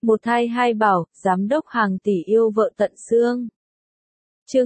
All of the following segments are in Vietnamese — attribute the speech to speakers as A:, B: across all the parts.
A: Một thai hai bảo, giám đốc hàng tỷ yêu vợ tận xương. Chương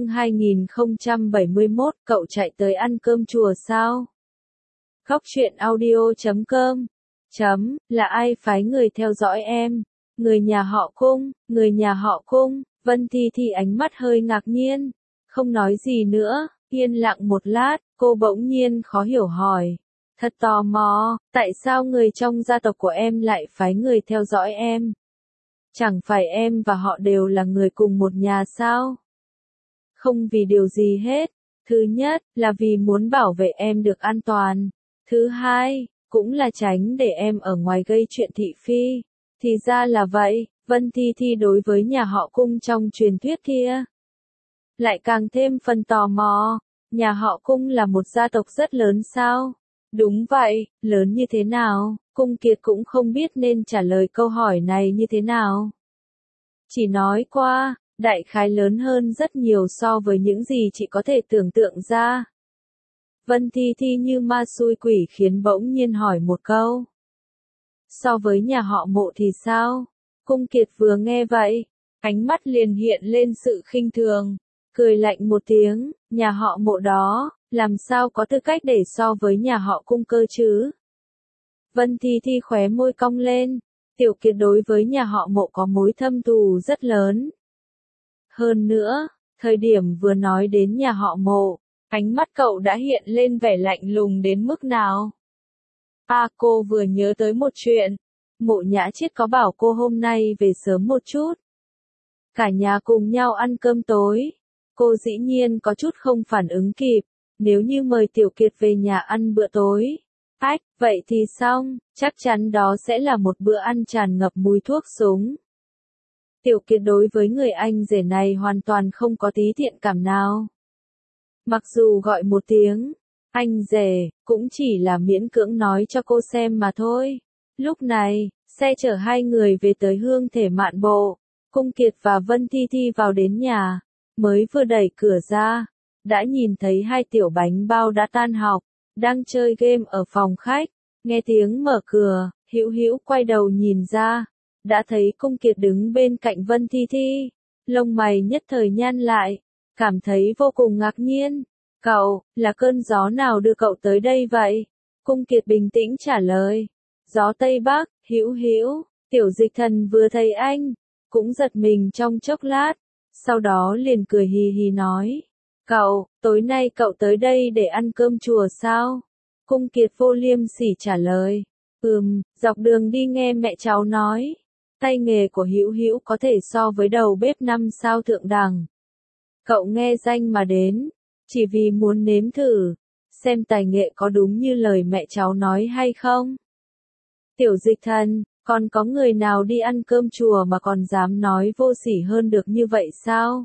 A: 2071, cậu chạy tới ăn cơm chùa sao? Góc truyện audio.com. Là ai phái người theo dõi em? Người nhà họ Cung, người nhà họ Cung. Vân Thi Thi ánh mắt hơi ngạc nhiên, không nói gì nữa, yên lặng một lát, cô bỗng nhiên khó hiểu hỏi. Thật tò mò, tại sao người trong gia tộc của em lại phái người theo dõi em? Chẳng phải em và họ đều là người cùng một nhà sao? Không vì điều gì hết. Thứ nhất, là vì muốn bảo vệ em được an toàn. Thứ hai, cũng là tránh để em ở ngoài gây chuyện thị phi. Thì ra là vậy, Vân Thi Thi đối với nhà họ Cung trong truyền thuyết kia lại càng thêm phần tò mò. Nhà họ Cung là một gia tộc rất lớn sao? Đúng vậy, lớn như thế nào? Cung Kiệt cũng không biết nên trả lời câu hỏi này như thế nào. Chỉ nói qua, đại khái lớn hơn rất nhiều so với những gì chị có thể tưởng tượng ra. Vân Thi Thi như ma xui quỷ khiến bỗng nhiên hỏi một câu. So với nhà họ Mộ thì sao? Cung Kiệt vừa nghe vậy, ánh mắt liền hiện lên sự khinh thường, cười lạnh một tiếng, nhà họ Mộ đó, làm sao có tư cách để so với nhà họ Cung cơ chứ? Vân Thi Thi khóe môi cong lên, Tiểu Kiệt đối với nhà họ Mộ có mối thâm thù rất lớn. Hơn nữa, thời điểm vừa nói đến nhà họ Mộ, ánh mắt cậu đã hiện lên vẻ lạnh lùng đến mức nào? Cô vừa nhớ tới một chuyện. Mộ Nhã Chiết có bảo cô hôm nay về sớm một chút. Cả nhà cùng nhau ăn cơm tối. Cô dĩ nhiên có chút không phản ứng kịp. Nếu như mời Tiểu Kiệt về nhà ăn bữa tối. Vậy thì xong, chắc chắn đó sẽ là một bữa ăn tràn ngập mùi thuốc súng. Tiểu Kiệt đối với người anh rể này hoàn toàn không có tí thiện cảm nào. Mặc dù gọi một tiếng anh rể, cũng chỉ là miễn cưỡng nói cho cô xem mà thôi. Lúc này, xe chở hai người về tới Hương Thể Mạn Bộ. Cung Kiệt và Vân Thi Thi vào đến nhà, mới vừa đẩy cửa ra, đã nhìn thấy hai tiểu bánh bao đã tan học, đang chơi game ở phòng khách. Nghe tiếng mở cửa, Hữu Hữu quay đầu nhìn ra, đã thấy Cung Kiệt đứng bên cạnh Vân Thi Thi, lông mày nhất thời nhăn lại, cảm thấy vô cùng ngạc nhiên. Cậu, là cơn gió nào đưa cậu tới đây vậy? Cung Kiệt bình tĩnh trả lời. Gió Tây Bắc. Hữu Hữu, Tiểu Dịch Thần vừa thấy anh, cũng giật mình trong chốc lát, sau đó liền cười hì hì nói. Cậu, tối nay cậu tới đây để ăn cơm chùa sao? Cung Kiệt vô liêm sỉ trả lời. Dọc đường đi nghe mẹ cháu nói, tay nghề của Hữu Hữu có thể so với đầu bếp 5 sao thượng đẳng. Cậu nghe danh mà đến, chỉ vì muốn nếm thử, xem tài nghệ có đúng như lời mẹ cháu nói hay không. Tiểu Dịch Thần, còn có người nào đi ăn cơm chùa mà còn dám nói vô sỉ hơn được như vậy sao?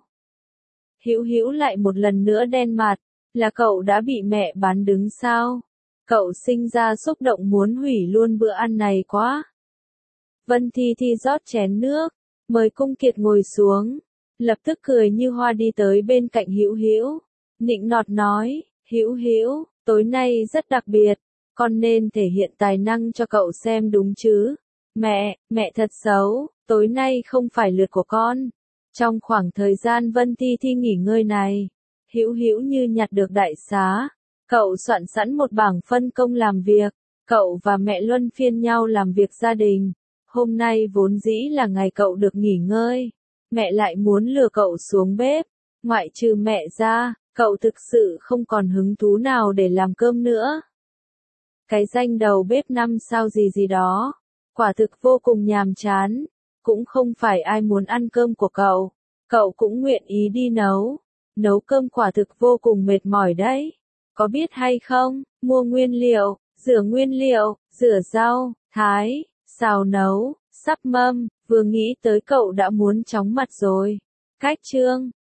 A: Hữu Hữu lại một lần nữa đen mặt, là cậu đã bị mẹ bán đứng sao? Cậu sinh ra xúc động muốn hủy luôn bữa ăn này quá. Vân Thi Thi rót chén nước, mời Cung Kiệt ngồi xuống, lập tức cười như hoa đi tới bên cạnh Hữu Hữu, nịnh nọt nói, Hữu Hữu, tối nay rất đặc biệt, con nên thể hiện tài năng cho cậu xem đúng chứ. Mẹ thật xấu, tối nay không phải lượt của con. Trong khoảng thời gian Vân Thi Thi nghỉ ngơi này, Hữu Hữu như nhặt được đại xá, cậu soạn sẵn một bảng phân công làm việc, cậu và mẹ luân phiên nhau làm việc gia đình. Hôm nay vốn dĩ là ngày cậu được nghỉ ngơi, mẹ lại muốn lừa cậu xuống bếp, ngoại trừ mẹ ra, cậu thực sự không còn hứng thú nào để làm cơm nữa. Cái danh đầu bếp 5 sao gì đó, quả thực vô cùng nhàm chán, cũng không phải ai muốn ăn cơm của cậu cũng nguyện ý đi nấu cơm quả thực vô cùng mệt mỏi đấy. Có biết hay không, mua nguyên liệu, rửa rau, thái, xào nấu, sắp mâm, vừa nghĩ tới cậu đã muốn chóng mặt rồi. Cách chương